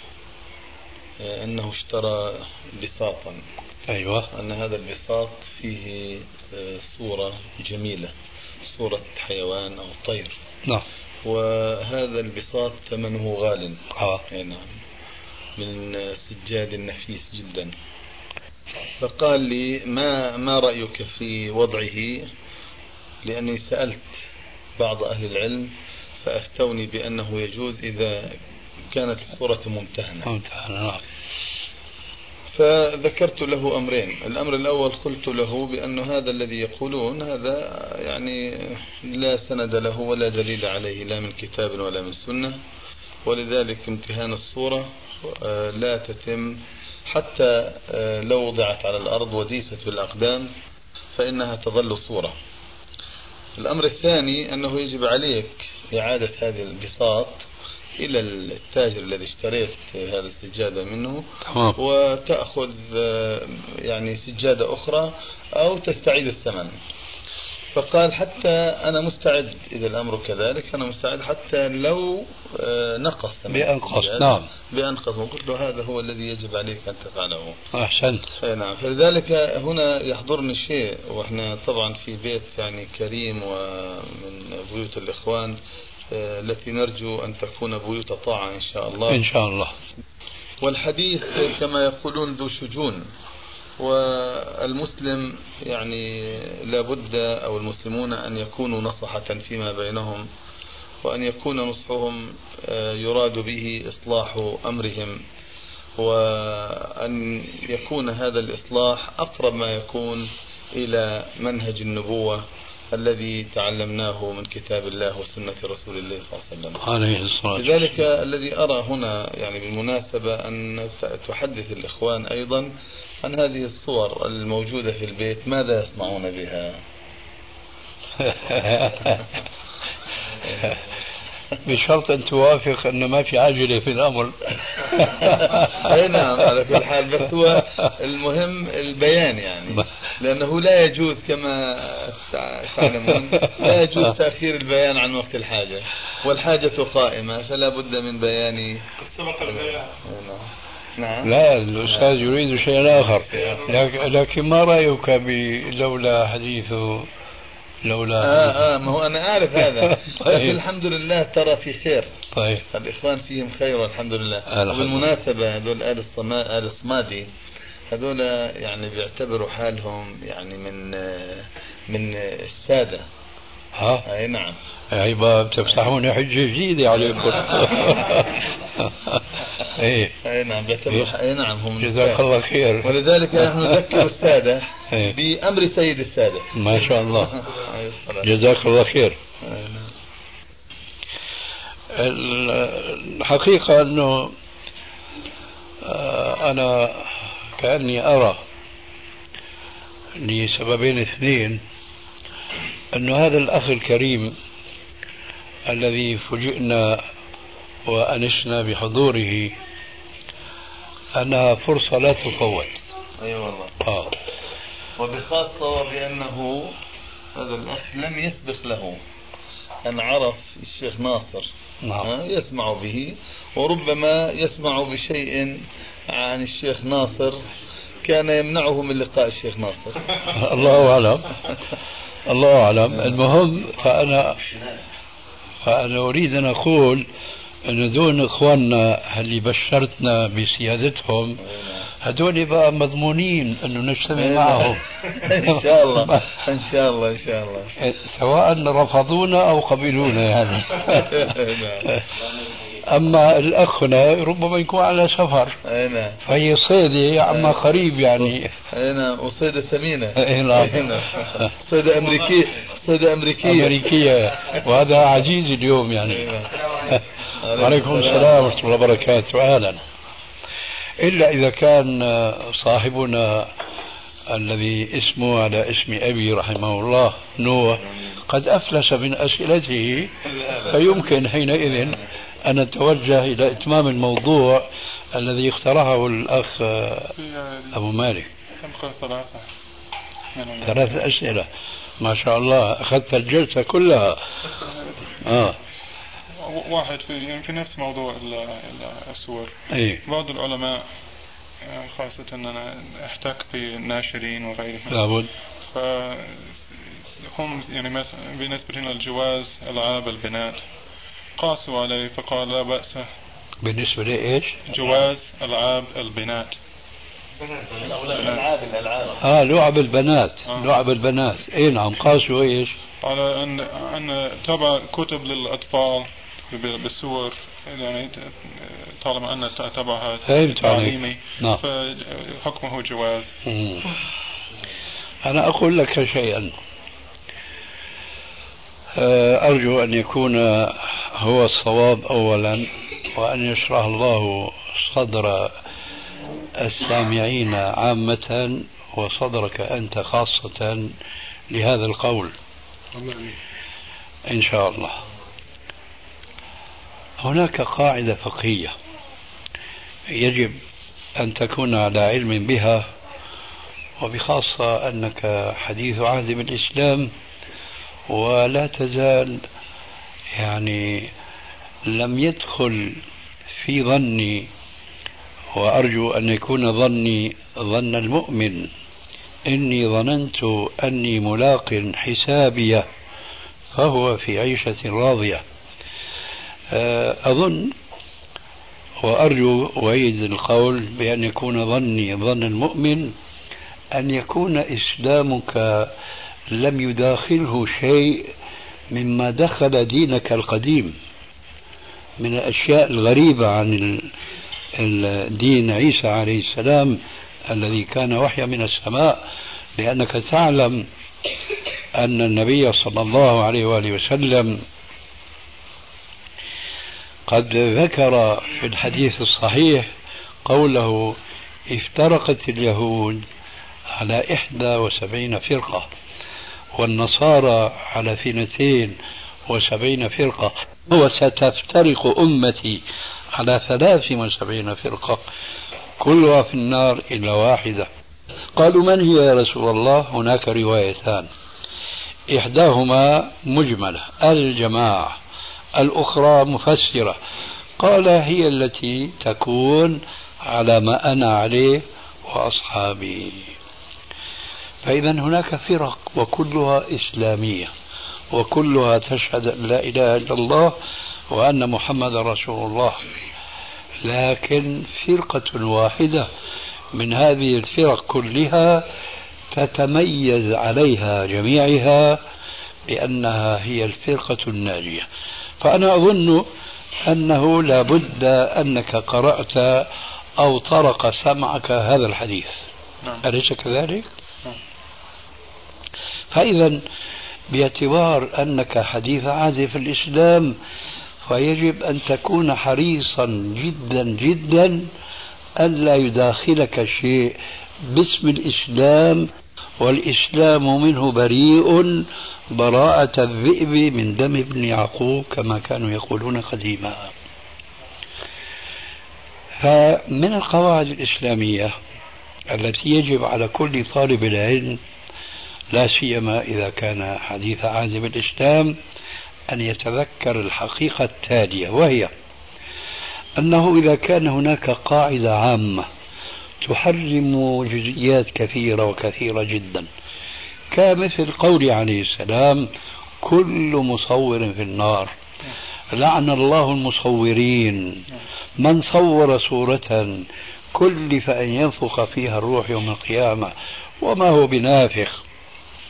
أنه اشترى بساطا. أيوة. أن هذا البساط فيه صورة جميلة، صورة حيوان أو طير. نعم. وهذا البساط ثمنه غال. نعم، من سجاد نفيس جدا. فقال لي ما رأيك في وضعه، لأني سألت بعض أهل العلم فأفتوني بأنه يجوز إذا كانت الصورة ممتهنة. نعم. فذكرت له أمرين. الأمر الأول قلت له بأن هذا الذي يقولون هذا يعني لا سند له ولا دليل عليه، لا من كتاب ولا من سنة، ولذلك امتهان الصورة لا تتم حتى لو وضعت على الأرض وديست بالأقدام فإنها تظل صورة. الأمر الثاني أنه يجب عليك إعادة هذه البساط إلى التاجر الذي اشتريت هذا السجادة منه، وتأخذ يعني سجادة أخرى أو تستعيد الثمن. فقال حتى أنا مستعد، إذا الأمر كذلك أنا مستعد حتى لو نقص بأنقص. نعم، بأنقص. وقلت له هذا هو الذي يجب عليك أن تفعله. أحسنت. نعم. فلذلك هنا يحضرني شيء، وإحنا طبعا في بيت يعني كريم ومن بيوت الإخوان التي نرجو أن تكون بيوت طاعة إن شاء الله. إن شاء الله. والحديث كما يقولون ذو شجون، والمسلم يعني لابد أو المسلمون أن يكونوا نصحة فيما بينهم، وأن يكون نصحهم يراد به إصلاح أمرهم، وأن يكون هذا الإصلاح أقرب ما يكون إلى منهج النبوة الذي تعلمناه من كتاب الله وسنة رسول الله صلى الله عليه وسلم. لذلك الذي أرى هنا يعني بالمناسبة أن تحدث الإخوان أيضا عن هذه الصور الموجودة في البيت، ماذا يصنعون بها؟ بشرط أن توافق أن ما في عجلة في الأمر. أي نعم، على كل حال. بس هو المهم البيان يعني، لأنه لا يجوز كما تعلمون لا يجوز تأخير البيان عن وقت الحاجة، والحاجة قائمة فلا بد من بيان. سبق البيان. نعم. لا، الأستاذ يريد شيئا آخر. لكن ما رأيك لولا حديثه لولا ما هو أنا أعرف هذا. لكن الحمد لله ترى في خير. طيب. الإخوان فيهم خير والحمد لله. وبالمناسبة هذول آل الصمادي هذول يعني بيعتبروا حالهم يعني من السادة. أي نعم. عيبا بتفتحون حجة جديدة عليكم. أي نعم بيعتبروا. أي نعم هم. جزاك الله خير. ولذلك نحن نذكر السادة بأمر سيد السادة. ما شاء الله. جزاك الله خير. الحقيقة أنه أنا كأني أرى لسببين اثنين أن هذا الأخ الكريم الذي فوجئنا وأنسنا بحضوره أنها فرصة لا تفوت. أي والله. وبخاصة بأنه هذا الأخ لم يسبق له أن عرف الشيخ ناصر. نعم. يسمع به، وربما يسمع بشيء عن الشيخ ناصر كان يمنعه من لقاء الشيخ ناصر. الله أعلم. الله أعلم. المهم فأنا أريد أن أقول أن دون إخواننا اللي بشرتنا بسيادتهم هدول بقى مضمونين أنه نجتمع معهم. إن شاء الله. إن شاء الله. إن شاء الله. سواء رفضونا أو قبلونا يعني. أما الأخ هنا ربما يكون على سفر. نعم. فهي صيدة عما قريب يعني. نعم. وصيدة ثمينة. نعم. صيدة أمريكية. صيدة أمريكية. وهذا عزيز اليوم يعني. وعليكم السلام ورحمة الله وبركاته. أهلا. إلا إذا كان صاحبنا الذي اسمه على اسم أبي رحمه الله نوح قد أفلس من أسئلته، فيمكن حينئذ أن نتوجه إلى إتمام الموضوع الذي اقترحه الأخ أبو مالك. ثلاثة أسئلة ما شاء الله، أخذت الجلسة كلها. واحد في نفس موضوع الصور. بعض العلماء خاصة أننا احتك بالناشرين وغيرهم لابد فهم يعني مثلا بالنسبة للجواز ألعاب البنات قاسوا عليه فقال لا بأس. بالنسبة لإيش؟ جواز ألعاب البنات. لعب البنات. لعب البنات. نعم. قاسوا إيش؟ على أن تبع كتب للأطفال بالصور يعني طالما أن تبعها تعليمي فحكمه جواز. أنا أقول لك شيئا أرجو أن يكون هو الصواب أولا، وأن يشرح الله صدر السامعين عامة وصدرك أنت خاصة لهذا القول إن شاء الله. هناك قاعدة فقهية يجب أن تكون على علم بها، وبخاصة أنك حديث عهد بالإسلام ولا تزال يعني لم يدخل في ظني، وأرجو أن يكون ظني ظن المؤمن، إني ظننت أني ملاق حسابيه فهو في عيشة راضية. أظن وأرجو وأيد القول بأن يكون ظني ظن المؤمن أن يكون إسلامك لم يداخله شيء مما دخل دينك القديم من الأشياء الغريبة عن الدين عيسى عليه السلام الذي كان وحيا من السماء، لأنك تعلم أن النبي صلى الله عليه وآله وسلم قد ذكر في الحديث الصحيح قوله افترقت اليهود على 71 فرقة والنصارى على 72 فرقة وستفترق أمتي على 73 فرقة كلها في النار إلا واحدة. قالوا من هي يا رسول الله؟ هناك روايتان، إحداهما مجملة الجماعة، الأخرى مفسرة. قال هي التي تكون على ما أنا عليه وأصحابي. فإذا هناك فرق وكلها إسلامية وكلها تشهد أن لا إله إلا الله وأن محمد رسول الله، لكن فرقة واحدة من هذه الفرق كلها تتميز عليها جميعها بأنها هي الفرقة الناجية. فأنا أظن أنه لا بد أنك قرأت أو طرق سمعك هذا الحديث. أليس كذلك؟ فإذا باعتبار أنك حديث عهد في الإسلام فيجب أن تكون حريصا جدا جدا ألا يداخلك شيء باسم الإسلام، والإسلام منه بريء براءة الذئب من دم ابن يعقوب كما كانوا يقولون قديما. فمن القواعد الإسلامية التي يجب على كل طالب العلم لا سيما إذا كان حديث عهد بالإسلام أن يتذكر الحقيقة التالية، وهي أنه إذا كان هناك قاعدة عامة تحرم جزئيات كثيرة وكثيرة جدا كمثل قوله عليه السلام كل مصور في النار، لعن الله المصورين، من صور صورة كلف أن ينفخ فيها الروح يوم القيامة وما هو بنافخ.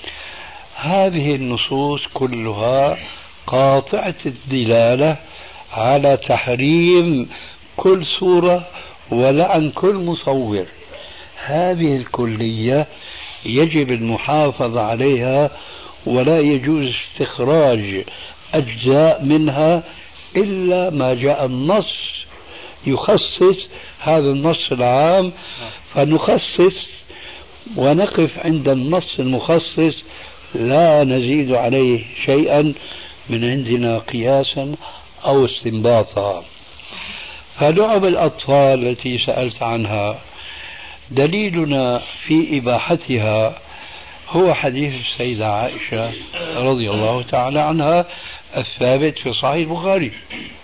هذه النصوص كلها قاطعة الدلالة على تحريم كل صورة ولعن كل مصور. هذه الكلية يجب المحافظة عليها، ولا يجوز استخراج أجزاء منها إلا ما جاء النص يخصص هذا النص العام، فنخصص ونقف عند النص المخصص، لا نزيد عليه شيئا من عندنا قياسا أو استنباطا. فلعب الأطفال التي سألت عنها دليلنا في إباحتها هو حديث السيدة عائشة رضي الله تعالى عنها الثابت في صحيح البخاري.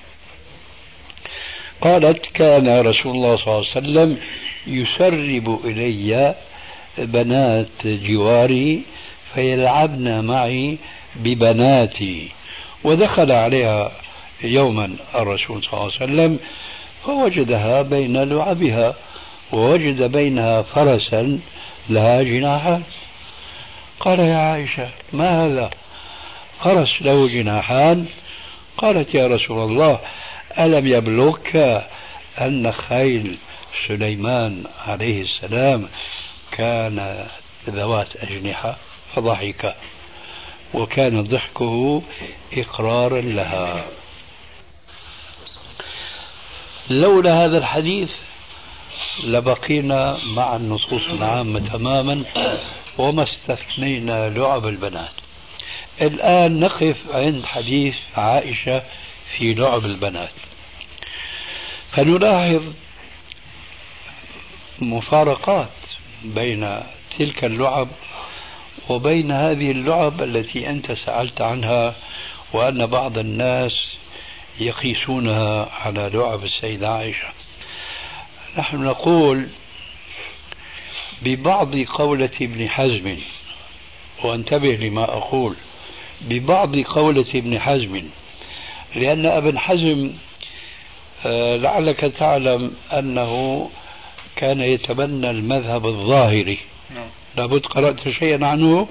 قالت: كان رسول الله صلى الله عليه وسلم يسرب إلي بنات جواري فيلعبن معي ببناتي. ودخل عليها يوما الرسول صلى الله عليه وسلم فوجدها بين لعبها، ووجد بينها فرسا لها جناحان. قال: يا عائشة، ما هذا؟ فرس له جناحان؟ قالت: يا رسول الله، ألم يبلغك أن خيل سليمان عليه السلام كان ذوات أجنحة؟ فضحك، وكان ضحكه إقرارا لها. لولا هذا الحديث لبقينا مع النصوص العامة تماما وما استثنينا لعب البنات. الآن نقف عند حديث عائشة في لعب البنات، فنلاحظ مفارقات بين تلك اللعب وبين هذه اللعب التي أنت سألت عنها، وأن بعض الناس يقيسونها على لعب السيدة عائشة. نحن نقول ببعض قولة ابن حزم، وانتبه لما أقول، ببعض قولة ابن حزم، لأن ابن حزم لعلك تعلم أنه كان يتبنى المذهب الظاهري. لابد قرأت شيئا عنه.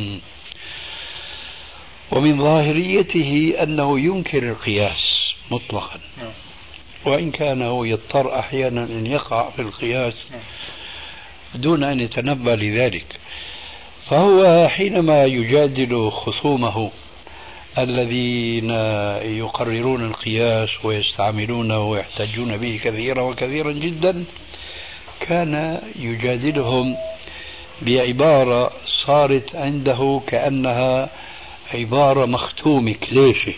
ومن ظاهريته أنه ينكر القياس مطلقا، وإن كان هو يضطر أحيانا أن يقع في القياس دون أن يتنبأ لذلك. فهو حينما يجادل خصومه الذين يقررون القياس ويستعملونه ويحتجون به كثيرا وكثيرا جدا، كان يجادلهم بعبارة صارت عنده كأنها عبارة مختومة كليشة.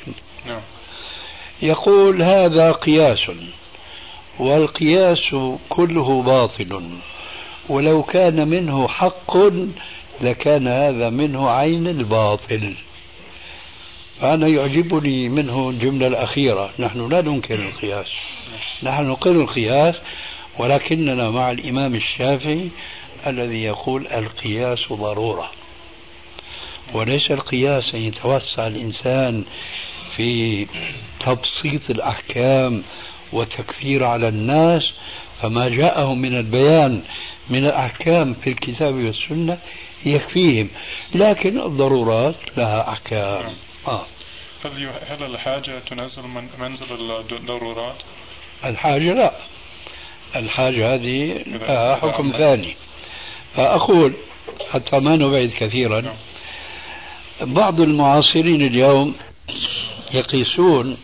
يقول: هذا قياس، والقياس كله باطل، ولو كان منه حق لكان هذا منه عين الباطل. فأنا يعجبني منه الجملة الأخيرة: نحن لا ننكر القياس، نحن نقر القياس، ولكننا مع الإمام الشافعي الذي يقول القياس ضرورة، وليس القياس أن يتوسع الإنسان في تبسيط الأحكام وتكثير على الناس، فما جاءهم من البيان من الأحكام في الكتاب والسنة يكفيهم، لكن الضرورات لها أحكام. هل الحاجة تنزل منزل الضرورات؟ الحاجة لا، الحاجة هذه لها حكم ثاني. فأقول حتى ما نبعد كثيرا، بعض المعاصرين اليوم يقيسون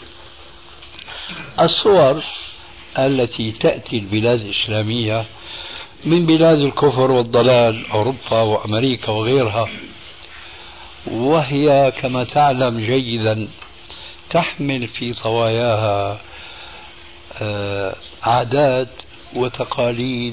الصور التي تأتي البلاد الإسلامية من بلاد الكفر والضلال، أوروبا وأمريكا وغيرها، وهي كما تعلم جيدا تحمل في طواياها عادات وتقاليد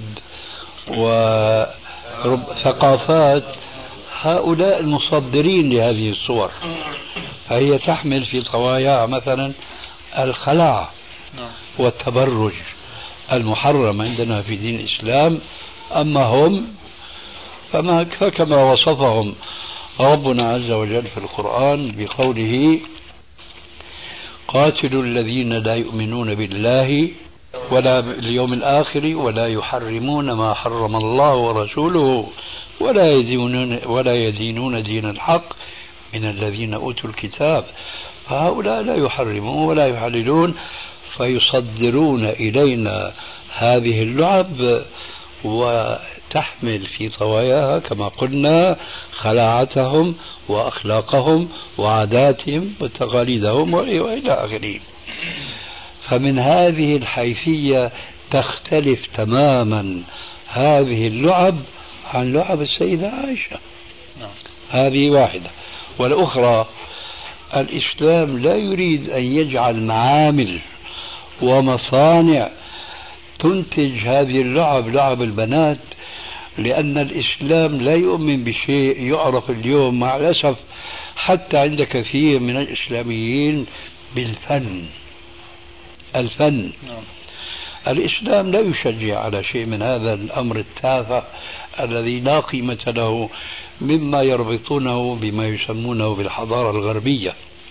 وثقافات هؤلاء المصدرين لهذه الصور. فهي تحمل في طواياها مثلا الخلاعة والتبرج المحرم عندنا في دين الإسلام، أما هم فكما وصفهم ربنا عز وجل في القرآن بقوله: قاتلوا الذين لا يؤمنون بالله ولا باليوم الآخر ولا يحرمون ما حرم الله ورسوله ولا يدينون دين الحق من الذين أوتوا الكتاب. فهؤلاء لا يحرمون ولا يحللون، فيصدرون إلينا هذه اللعب وتحمل في طواياها كما قلنا خلاعتهم وأخلاقهم وعاداتهم وتقاليدهم وإلى آخره. فمن هذه الحيثية تختلف تماما هذه اللعب عن لعب السيدة عائشة. هذه واحدة. والأخرى، الإسلام لا يريد أن يجعل معامل ومصانع تنتج هذه اللعب، لعب البنات، لأن الإسلام لا يؤمن بشيء يعرف اليوم مع الأسف حتى عند كثير من الإسلاميين بالفن. الفن. الإسلام لا يشجع على شيء من هذا الأمر التافه الذي لا قيمة له، مما يربطونه بما يسمونه بالحضارة الغربية،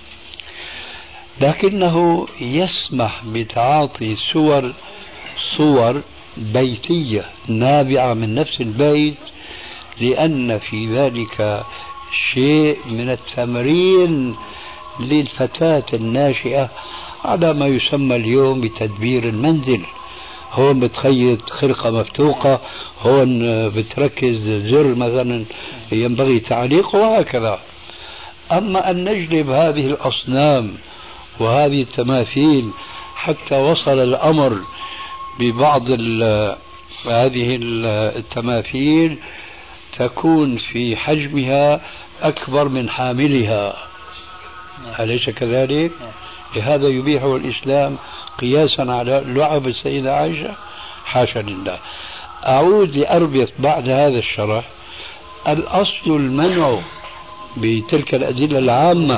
لكنه يسمح بتعاطي صور بيتية نابعة من نفس البيت، لأن في ذلك شيء من التمرين للفتاة الناشئة على ما يسمى اليوم بتدبير المنزل. هون بتخيط خرقة مفتوقة، هون بتركز زر مثلا ينبغي تعليقه، وهكذا. أما أن نجلب هذه الأصنام وهذه التماثيل حتى وصل الأمر ببعض هذه التماثيل تكون في حجمها أكبر من حاملها، أليس كذلك؟ لهذا يبيحه الإسلام قياسا على لعب السيدة عائشة؟ حاشا لله. أعود لأربط بعد هذا الشرح. الأصل المنع بتلك الأدلة العامة،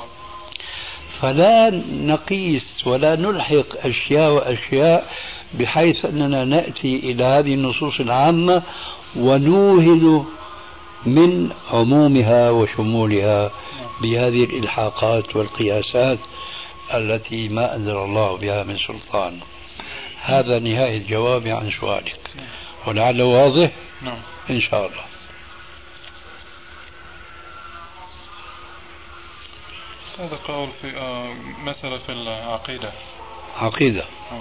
فلا نقيس ولا نلحق أشياء وأشياء بحيث أننا نأتي إلى هذه النصوص العامة ونوهن من عمومها وشمولها بهذه الإلحاقات والقياسات التي ما أنزل الله بها من سلطان. هذا نهاية جوابي عن سؤالك، ولعله واضح. نعم إن شاء الله. هذا قول في مسألة في العقيدة. عقيدة.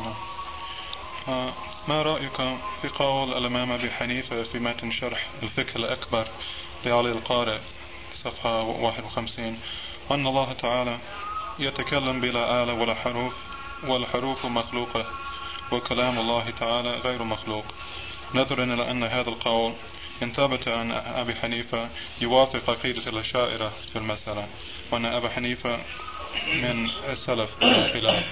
ما رأيك في قول الإمام أبي حنيفة في متن شرح الفقه الأكبر لعلي القارئ صفحة 51 أن الله تعالى يتكلم بلا آلة ولا حروف، والحروف مخلوقة وكلام الله تعالى غير مخلوق، نظرا إلى أن هذا القول إن ثبت عن أبي حنيفة يوافق عقيدة الأشاعرة في المسألة، وأن أبا حنيفة من السلف الخلاف.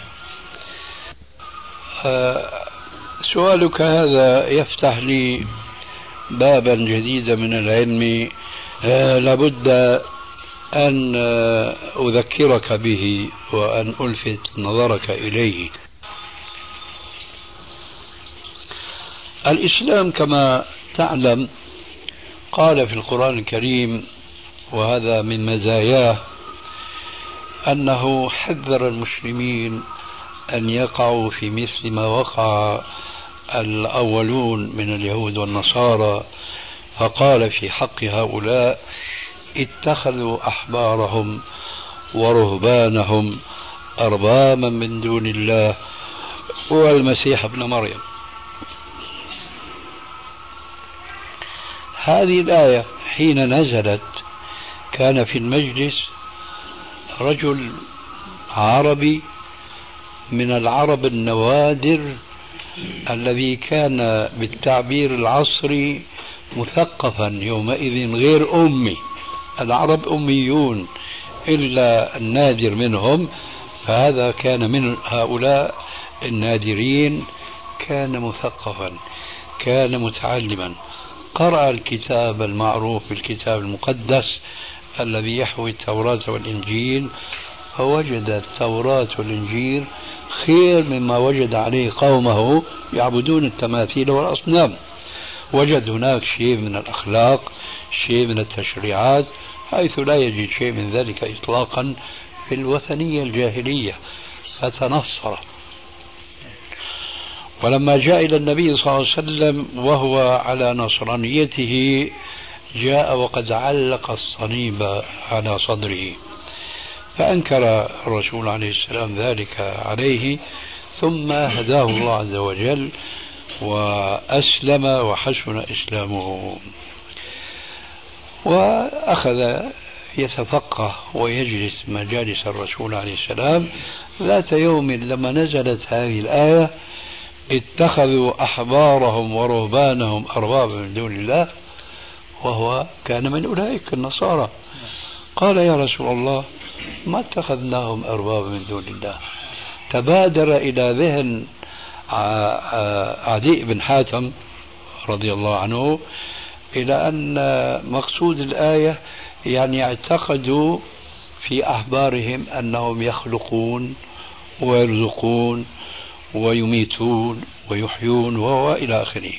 سؤالك هذا يفتح لي بابا جديدا من العلم لابد أن أذكرك به وأن ألفت نظرك إليه. الإسلام كما تعلم قال في القرآن الكريم، وهذا من مزاياه، أنه حذر المسلمين أن يقعوا في مثل ما وقع الأولون من اليهود والنصارى، فقال في حق هؤلاء: اتخذوا أحبارهم ورهبانهم أربابا من دون الله والمسيح ابن مريم. هذه الآية حين نزلت كان في المجلس رجل عربي من العرب النوادر الذي كان بالتعبير العصري مثقفا يومئذ غير أمي. العرب أميون إلا النادر منهم، فهذا كان من هؤلاء النادرين، كان مثقفا، كان متعلما، قرأ الكتاب المعروف بالكتاب المقدس الذي يحوي التوراة والإنجيل، فوجد التوراة والإنجيل خير مما وجد عليه قومه يعبدون التماثيل والأصنام. وجد هناك شيء من الأخلاق، شيء من التشريعات، حيث لا يجد شيء من ذلك إطلاقا في الوثنية الجاهلية، فتنصر. ولما جاء إلى النبي صلى الله عليه وسلم وهو على نصرانيته، جاء وقد علق الصليب على صدره، فأنكر الرسول عليه السلام ذلك عليه، ثم هداه الله عز وجل وأسلم وحسن إسلامه، وأخذ يتفقه ويجلس مجالس الرسول عليه السلام. ذات يوم لما نزلت هذه الآية اتخذوا أحبارهم ورهبانهم أربابا من دون الله، وهو كان من أولئك النصارى، قال يا رسول الله ما اتخذناهم أربابا من دون الله. تبادر إلى ذهن عدي بن حاتم رضي الله عنه إلى أن مقصود الآية يعني اعتقدوا في أحبارهم أنهم يخلقون ويرزقون ويميتون ويحيون وإلى آخره.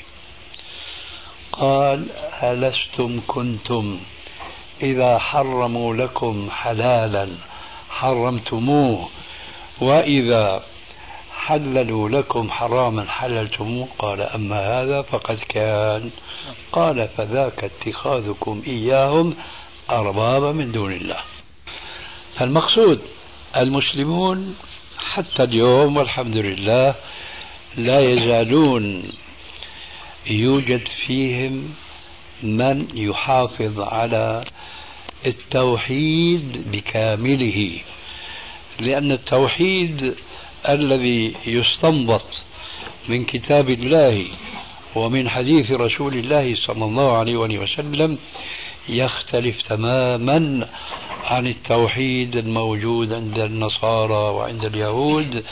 قال ألستم كنتم إذا حرموا لكم حلالا حرمتموه وإذا حللوا لكم حراما حللتموه؟ قال أما هذا فقد كان. قال فذاك اتخاذكم إياهم أربابا من دون الله. المقصود المسلمون حتى اليوم والحمد لله لا يزالون يوجد فيهم من يحافظ على التوحيد بكامله، لأن التوحيد الذي يستنبط من كتاب الله ومن حديث رسول الله صلى الله عليه وسلم يختلف تماما عن التوحيد الموجود عند النصارى وعند اليهود،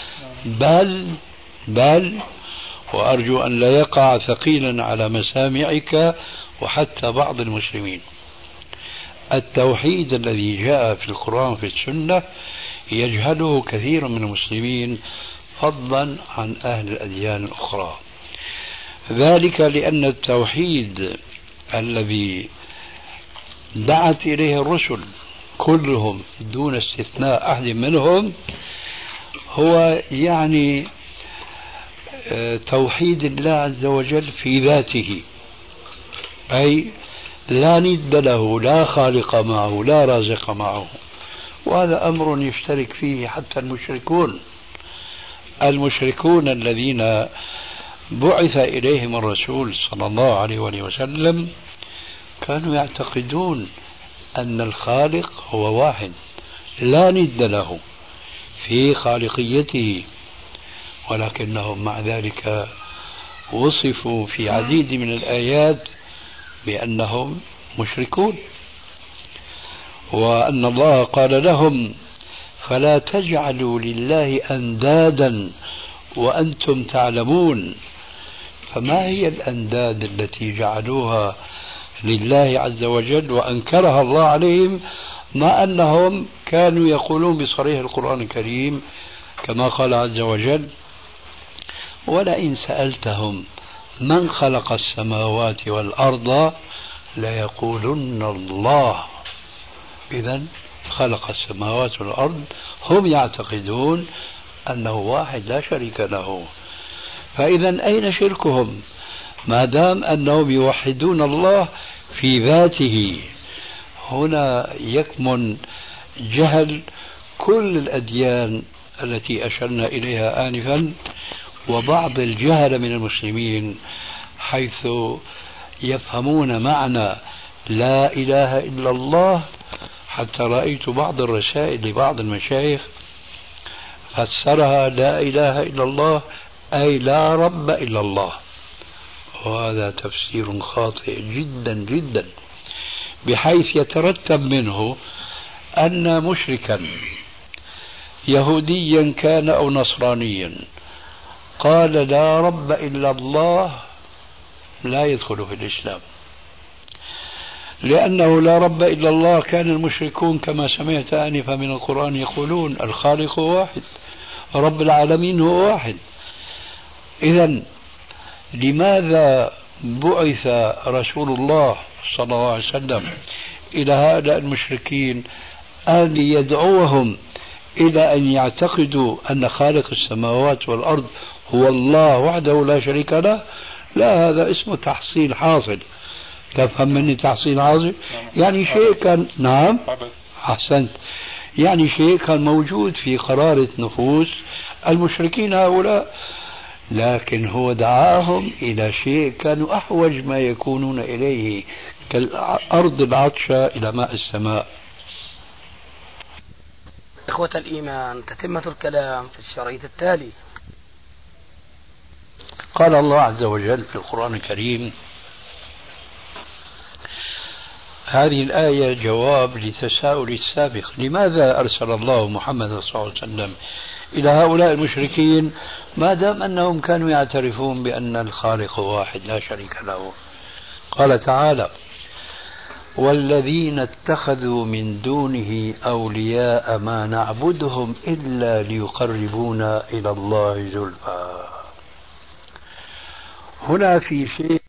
بل وأرجو أن لا يقع ثقيلا على مسامعك وحتى بعض المسلمين، التوحيد الذي جاء في القرآن في السنة يجهله كثير من المسلمين فضلا عن أهل الأديان الأخرى. ذلك لأن التوحيد الذي دعت إليه الرسل كلهم دون استثناء أحد منهم هو يعني توحيد الله عز وجل في ذاته، أي لا ند له، لا خالق معه، لا رازق معه. وهذا أمر يشترك فيه حتى المشركون الذين بعث إليهم الرسول صلى الله عليه وسلم كانوا يعتقدون أن الخالق هو واحد لا ند له في خالقيته، ولكنهم مع ذلك وصفوا في عديد من الآيات بأنهم مشركون، وأن الله قال لهم فلا تجعلوا لله أندادا وأنتم تعلمون. فما هي الأنداد التي جعلوها لله عز وجل وأنكرها الله عليهم، مع أنهم كانوا يقولون بصريح القرآن الكريم كما قال عز وجل ولئن سألتهم من خلق السماوات والأرض ليقولن الله. إذن خلق السماوات والأرض، هم يعتقدون أنه واحد لا شريك له. فإذا أين شركهم ما دام أنهم يوحدون الله في ذاته؟ هنا يكمن جهل كل الأديان التي أشرنا إليها آنفا، وبعض الجهل من المسلمين حيث يفهمون معنى لا إله إلا الله. حتى رأيت بعض الرسائل لبعض المشايخ فسرها لا إله إلا الله أي لا رب إلا الله، وهذا تفسير خاطئ جدا جدا، بحيث يترتب منه أن مشركا يهوديا كان أو نصرانيا قال لا رب إلا الله لا يدخل في الإسلام، لأنه لا رب إلا الله كان المشركون كما سمعت آنفا من القرآن يقولون الخالق هو واحد، رب العالمين هو واحد. إذن لماذا بعث رسول الله صلى الله عليه وسلم إلى هؤلاء المشركين أن يدعوهم إلى أن يعتقدوا أن خالق السماوات والأرض هو الله وحده لا شريك له؟ لا، هذا اسمه تحصيل حاصل. تفهم مني تحصيل حاصل؟ يعني شيء كان، نعم أحسنت، يعني شيء كان موجود في قرارة نفوس المشركين هؤلاء، لكن هو دعاهم إلى شيء كانوا أحوج ما يكونون إليه، كالأرض العطشة إلى ماء السماء. إخوة الإيمان، تتمة الكلام في الشريط التالي. قال الله عز وجل في القرآن الكريم: هذه الآية جواب لتساؤل السابق: لماذا أرسل الله محمد صلى الله عليه وسلم إلى هؤلاء المشركين ما دام أنهم كانوا يعترفون بأن الخالق واحد لا شريك له؟ قال تعالى: والذين اتخذوا من دونه أولياء ما نعبدهم إلا ليقربونا إلى الله زلفى. هنا في شيء